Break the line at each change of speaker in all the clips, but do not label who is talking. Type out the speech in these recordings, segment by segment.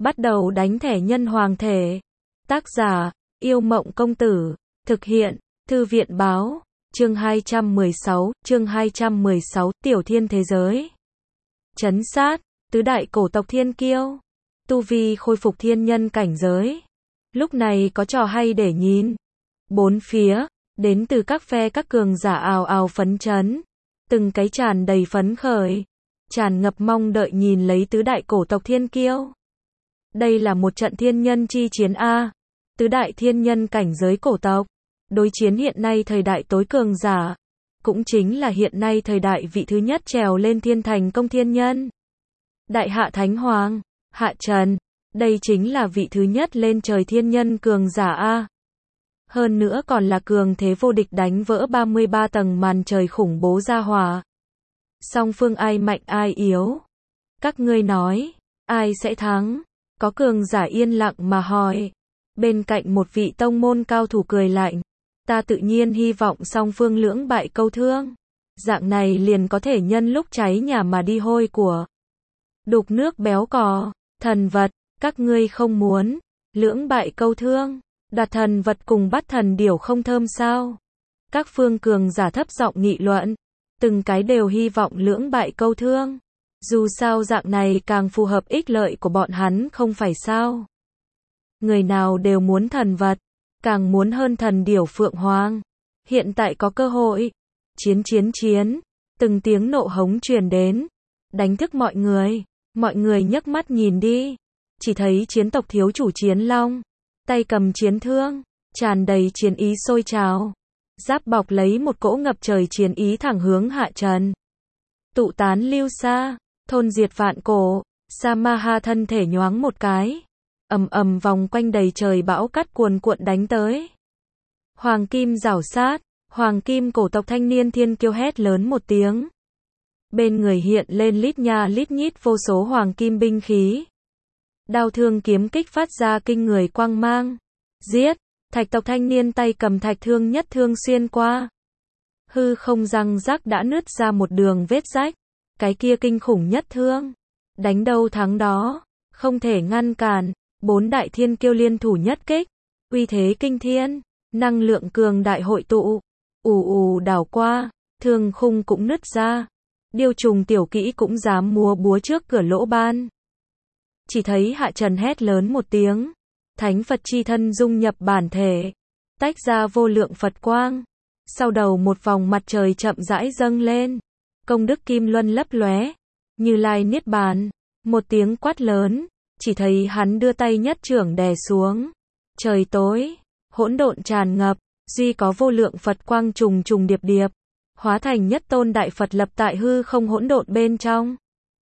Bắt đầu đánh thẻ nhân hoàng thể. Tác giả, Yêu Mộng Công Tử. Thực hiện, Thư viện Báo. Chương 216, Tiểu Thiên Thế Giới. Trấn sát, tứ đại cổ tộc thiên kiêu. Tu vi khôi phục thiên nhân cảnh giới. Lúc này có trò hay để nhìn. Bốn phía, đến từ các phe các cường giả ào ào phấn chấn. Từng cái tràn đầy phấn khởi. Tràn ngập mong đợi nhìn lấy tứ đại cổ tộc thiên kiêu. Đây là một trận thiên nhân chi chiến A. Tứ đại thiên nhân cảnh giới cổ tộc. Đối chiến hiện nay thời đại tối cường giả. Cũng chính là hiện nay thời đại vị thứ nhất trèo lên thiên thành công thiên nhân. Đại hạ Thánh Hoàng, Hạ Trần. Đây chính là vị thứ nhất lên trời thiên nhân cường giả A. Hơn nữa còn là cường thế vô địch đánh vỡ 33 tầng màn trời khủng bố ra hỏa. Song phương ai mạnh ai yếu? Các ngươi nói, ai sẽ thắng? Có cường giả yên lặng mà hỏi. Bên cạnh một vị tông môn cao thủ cười lạnh. Ta tự nhiên hy vọng song phương lưỡng bại câu thương. Dạng này liền có thể nhân lúc cháy nhà mà đi hôi của. Đục nước béo cò, thần vật, các ngươi không muốn. Lưỡng bại câu thương, đặt thần vật cùng bắt thần điểu không thơm sao? Các phương cường giả thấp giọng nghị luận. Từng cái đều hy vọng lưỡng bại câu thương. Dù sao dạng này càng phù hợp ích lợi của bọn hắn không phải sao? Người nào đều muốn thần vật, càng muốn hơn thần điểu phượng hoàng. Hiện tại có cơ hội. Chiến. Từng tiếng nộ hống truyền đến. Đánh thức mọi người nhấc mắt nhìn đi. Chỉ thấy chiến tộc thiếu chủ Chiến Long. Tay cầm chiến thương. Tràn đầy chiến ý sôi trào. Giáp bọc lấy một cỗ ngập trời chiến ý thẳng hướng Hạ Trần. Tụ tán lưu xa. Thôn diệt vạn cổ. Samaha thân thể nhoáng một cái. Ầm vòng quanh đầy trời bão cát cuồn cuộn đánh tới. Hoàng kim rảo sát. Hoàng kim cổ tộc thanh niên thiên kiêu hét lớn một tiếng. Bên người hiện lên lít nha lít nhít vô số hoàng kim binh khí. Đao thương kiếm kích phát ra kinh người quang mang. Giết! Thạch tộc thanh niên tay cầm thạch thương nhất thương xuyên qua. Hư không răng rắc đã nứt ra một đường vết rách. Cái kia kinh khủng nhất thương. Đánh đâu thắng đó. Không thể ngăn cản. Bốn đại thiên kiêu liên thủ nhất kích. Uy thế kinh thiên. Năng lượng cường đại hội tụ. Ù đảo qua. Thương khung cũng nứt ra. Điêu trùng tiểu kỹ cũng dám múa búa trước cửa lỗ ban. Chỉ thấy Hạ Trần hét lớn một tiếng. Thánh Phật chi thân dung nhập bản thể. Tách ra vô lượng Phật quang. Sau đầu một vòng mặt trời chậm rãi dâng lên. Công đức kim luân lấp lóe. Như Lai niết bàn. Một tiếng quát lớn. Chỉ thấy hắn đưa tay nhất chưởng đè xuống. Trời tối. Hỗn độn tràn ngập. Duy có vô lượng Phật quang trùng điệp. Hóa thành nhất tôn đại Phật lập tại hư không hỗn độn bên trong.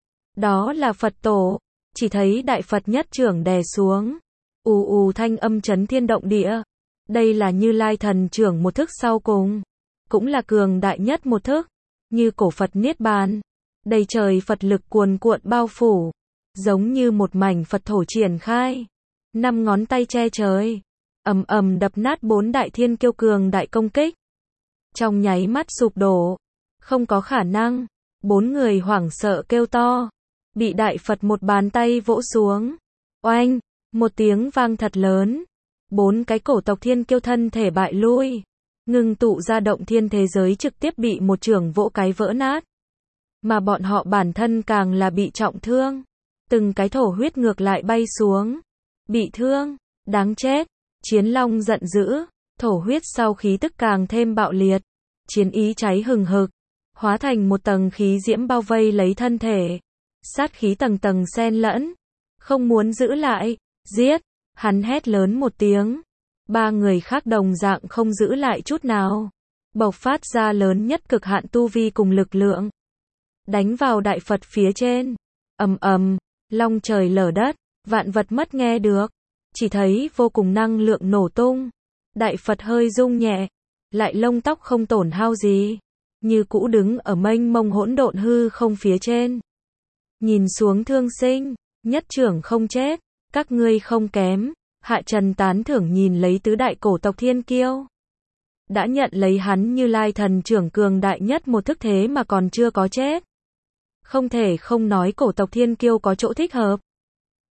Đó là Phật tổ. Chỉ thấy đại Phật nhất chưởng đè xuống. Ù thanh âm chấn thiên động địa. Đây là Như Lai thần chưởng một thức sau cùng. Cũng là cường đại nhất một thức. Như cổ Phật niết bàn. Đầy trời Phật lực cuồn cuộn bao phủ. Giống như một mảnh Phật thổ triển khai. 5 ngón tay che trời. Ầm đập nát 4 đại thiên kiêu cường đại công kích. Trong nháy mắt sụp đổ. Không có khả năng. 4 người hoảng sợ kêu to. Bị đại Phật một bàn tay vỗ xuống. Oanh! Một tiếng vang thật lớn. 4 cái cổ tộc thiên kiêu thân thể bại lui. Ngưng tụ ra động thiên thế giới trực tiếp bị một chưởng vỗ cái vỡ nát. Mà bọn họ bản thân càng là bị trọng thương. Từng cái thổ huyết ngược lại bay xuống. Bị thương. Đáng chết. Chiến Long giận dữ. Thổ huyết sau khí tức càng thêm bạo liệt. Chiến ý cháy hừng hực. Hóa thành một tầng khí diễm bao vây lấy thân thể. Sát khí tầng tầng xen lẫn. Không muốn giữ lại. Giết! Hắn hét lớn một tiếng. 3 người khác đồng dạng không giữ lại chút nào. Bộc phát ra lớn nhất cực hạn tu vi cùng lực lượng. Đánh vào đại Phật phía trên. Ầm, long trời lở đất, vạn vật mất nghe được. Chỉ thấy vô cùng năng lượng nổ tung. Đại Phật hơi rung nhẹ. Lại lông tóc không tổn hao gì. Như cũ đứng ở mênh mông hỗn độn hư không phía trên. Nhìn xuống thương sinh. Nhất trưởng không chết. Các ngươi không kém. Hạ Trần tán thưởng nhìn lấy tứ đại cổ tộc thiên kiêu. Đã nhận lấy hắn Như Lai thần trưởng cường đại nhất một thức thế mà còn chưa có chết. Không thể không nói cổ tộc thiên kiêu có chỗ thích hợp.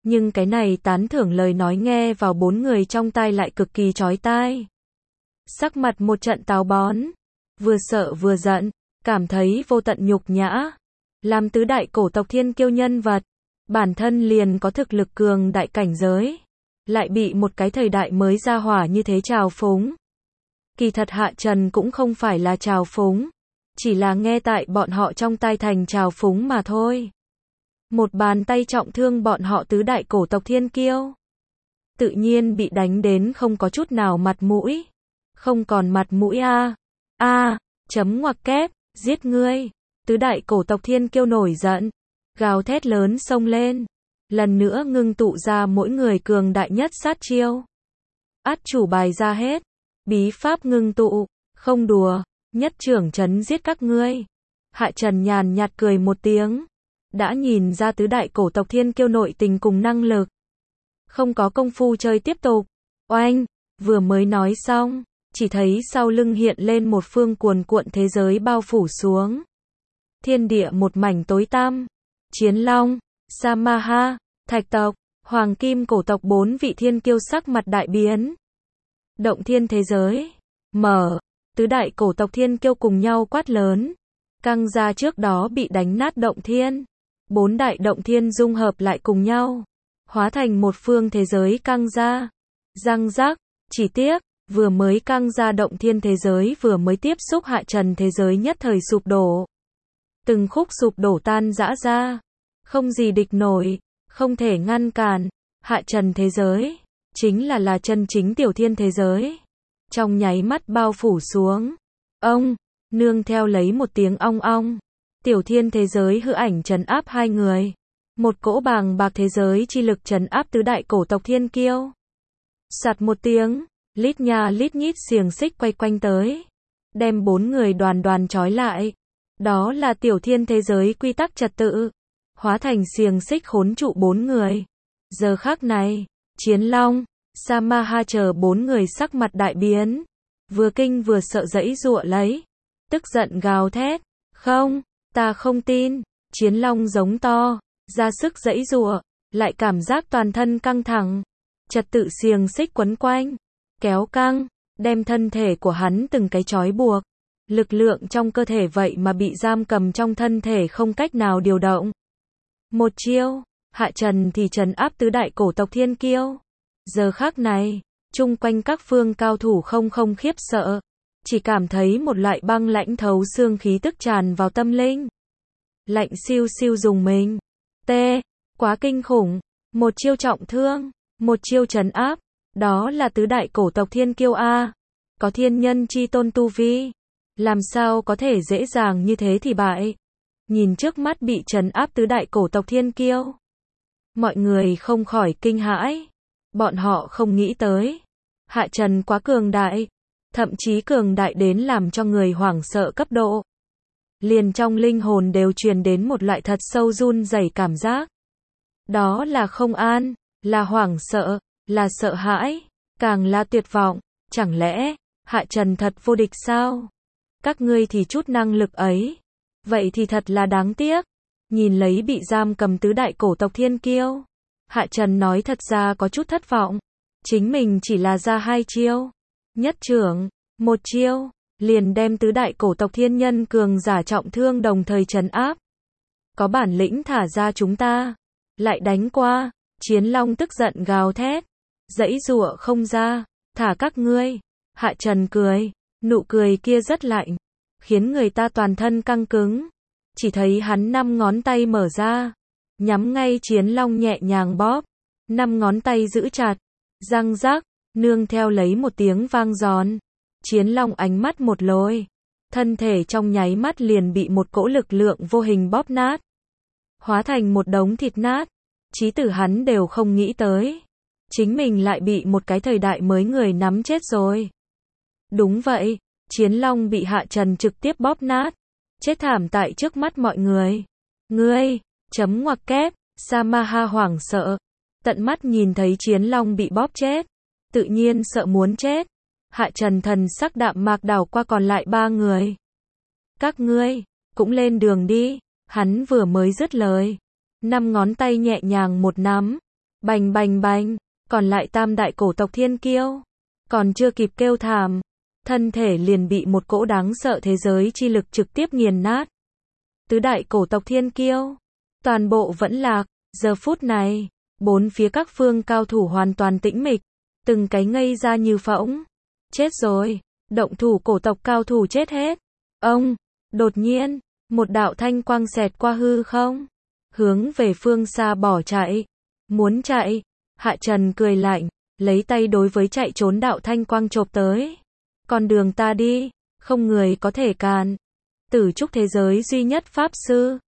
Nhưng cái này tán thưởng lời nói nghe vào 4 người trong tai lại cực kỳ chói tai. Sắc mặt một trận táo bón, vừa sợ vừa giận, cảm thấy vô tận nhục nhã. Làm tứ đại cổ tộc thiên kiêu nhân vật, bản thân liền có thực lực cường đại cảnh giới, lại bị một cái thời đại mới ra hỏa như thế trào phúng. Kỳ thật Hạ Trần cũng không phải là trào phúng, chỉ là nghe tại bọn họ trong tai thành trào phúng mà thôi. Một bàn tay trọng thương bọn họ tứ đại cổ tộc thiên kiêu. Tự nhiên bị đánh đến không có chút nào mặt mũi. Không còn mặt mũi chấm ngoặc kép, giết ngươi. Tứ đại cổ tộc thiên kiêu nổi giận, gào thét lớn xông lên. Lần nữa ngưng tụ ra mỗi người cường đại nhất sát chiêu. Át chủ bài ra hết, bí pháp ngưng tụ, không đùa, nhất trưởng trấn giết các ngươi. Hạ Trần nhàn nhạt cười một tiếng. Đã nhìn ra tứ đại cổ tộc thiên kiêu nội tình cùng năng lực. Không có công phu chơi tiếp tục. Oanh, vừa mới nói xong, chỉ thấy sau lưng hiện lên một phương cuồn cuộn thế giới bao phủ xuống. Thiên địa một mảnh tối tăm. Chiến Long, Samaha, Thạch tộc, Hoàng Kim cổ tộc 4 vị thiên kiêu sắc mặt đại biến. Động thiên thế giới, mở, tứ đại cổ tộc thiên kiêu cùng nhau quát lớn. Căng ra trước đó bị đánh nát động thiên. 4 đại động thiên dung hợp lại cùng nhau, hóa thành một phương thế giới căng ra. Răng rắc, chỉ tiếc, vừa mới căng ra động thiên thế giới vừa mới tiếp xúc Hạ Trần thế giới nhất thời sụp đổ. Từng khúc sụp đổ tan rã ra, không gì địch nổi, không thể ngăn cản. Hạ Trần thế giới, chính là chân chính tiểu thiên thế giới. Trong nháy mắt bao phủ xuống. Ông, nương theo lấy một tiếng ong ong. Tiểu thiên thế giới hư ảnh trấn áp hai người. Một cỗ bàng bạc thế giới chi lực trấn áp tứ đại cổ tộc thiên kiêu. Sạt một tiếng, lít nha lít nhít xiềng xích quay quanh tới. Đem 4 người đoàn đoàn trói lại. Đó là tiểu thiên thế giới quy tắc trật tự. Hóa thành xiềng xích khốn trụ 4 người. Giờ khắc này, Chiến Long, Samaha chờ 4 người sắc mặt đại biến. Vừa kinh vừa sợ giãy giụa lấy. Tức giận gào thét. Không, ta không tin. Chiến Long giống to, ra sức giãy giụa, lại cảm giác toàn thân căng thẳng. Trật tự xiềng xích quấn quanh, kéo căng, đem thân thể của hắn từng cái trói buộc. Lực lượng trong cơ thể vậy mà bị giam cầm trong thân thể không cách nào điều động. Một chiêu, Hạ Trần thì trấn áp tứ đại cổ tộc thiên kiêu. Giờ khắc này, chung quanh các phương cao thủ không khiếp sợ, chỉ cảm thấy một loại băng lãnh thấu xương khí tức tràn vào tâm linh. Lạnh siêu siêu dùng mình. Quá kinh khủng. Một chiêu trọng thương, một chiêu trấn áp. Đó là tứ đại cổ tộc thiên kiêu a. Có thiên nhân chi tôn tu vi. Làm sao có thể dễ dàng như thế thì bại. Nhìn trước mắt bị trấn áp tứ đại cổ tộc thiên kiêu. Mọi người không khỏi kinh hãi. Bọn họ không nghĩ tới. Hạ Trần quá cường đại. Thậm chí cường đại đến làm cho người hoảng sợ cấp độ. Liền trong linh hồn đều truyền đến một loại thật sâu run rẩy cảm giác. Đó là không an, là hoảng sợ, là sợ hãi, càng là tuyệt vọng. Chẳng lẽ, Hạ Trần thật vô địch sao? Các ngươi thì chút năng lực ấy. Vậy thì thật là đáng tiếc. Nhìn lấy bị giam cầm tứ đại cổ tộc thiên kiêu. Hạ Trần nói thật ra có chút thất vọng. Chính mình chỉ là ra 2 chiêu. Nhất trưởng, một chiêu, liền đem tứ đại cổ tộc thiên nhân cường giả trọng thương đồng thời trấn áp. Có bản lĩnh thả ra chúng ta. Lại đánh qua. Chiến Long tức giận gào thét. Giãy giụa không ra. Thả các ngươi. Hạ Trần cười. Nụ cười kia rất lạnh. Khiến người ta toàn thân căng cứng. Chỉ thấy hắn 5 ngón tay mở ra. Nhắm ngay Chiến Long nhẹ nhàng bóp. 5 ngón tay giữ chặt. Răng rắc. Nương theo lấy một tiếng vang giòn. Chiến Long ánh mắt một lồi. Thân thể trong nháy mắt liền bị một cỗ lực lượng vô hình bóp nát. Hóa thành một đống thịt nát. Chí tử hắn đều không nghĩ tới. Chính mình lại bị một cái thời đại mới người nắm chết rồi. Đúng vậy. Chiến Long bị Hạ Trần trực tiếp bóp nát. Chết thảm tại trước mắt mọi người. Ngươi, chấm ngoặc kép, Samaha hoảng sợ. Tận mắt nhìn thấy Chiến Long bị bóp chết. Tự nhiên sợ muốn chết. Hạ Trần thần sắc đạm mạc đảo qua còn lại 3 người. Các ngươi, cũng lên đường đi. Hắn vừa mới dứt lời. 5 ngón tay nhẹ nhàng một nắm. Bành bành bành, còn lại tam đại cổ tộc thiên kiêu. Còn chưa kịp kêu thảm, thân thể liền bị một cỗ đáng sợ thế giới chi lực trực tiếp nghiền nát. Tứ đại cổ tộc thiên kiêu, toàn bộ vẫn lạc. Giờ phút này, bốn phía các phương cao thủ hoàn toàn tĩnh mịch, từng cái ngây ra như phỗng. Chết rồi, động thủ cổ tộc cao thủ chết hết. Ông, đột nhiên, một đạo thanh quang xẹt qua hư không, hướng về phương xa bỏ chạy. Muốn chạy, Hạ Trần cười lạnh, lấy tay đối với chạy trốn đạo thanh quang chộp tới. Con đường ta đi, không người có thể cản. Tử trúc thế giới duy nhất pháp sư,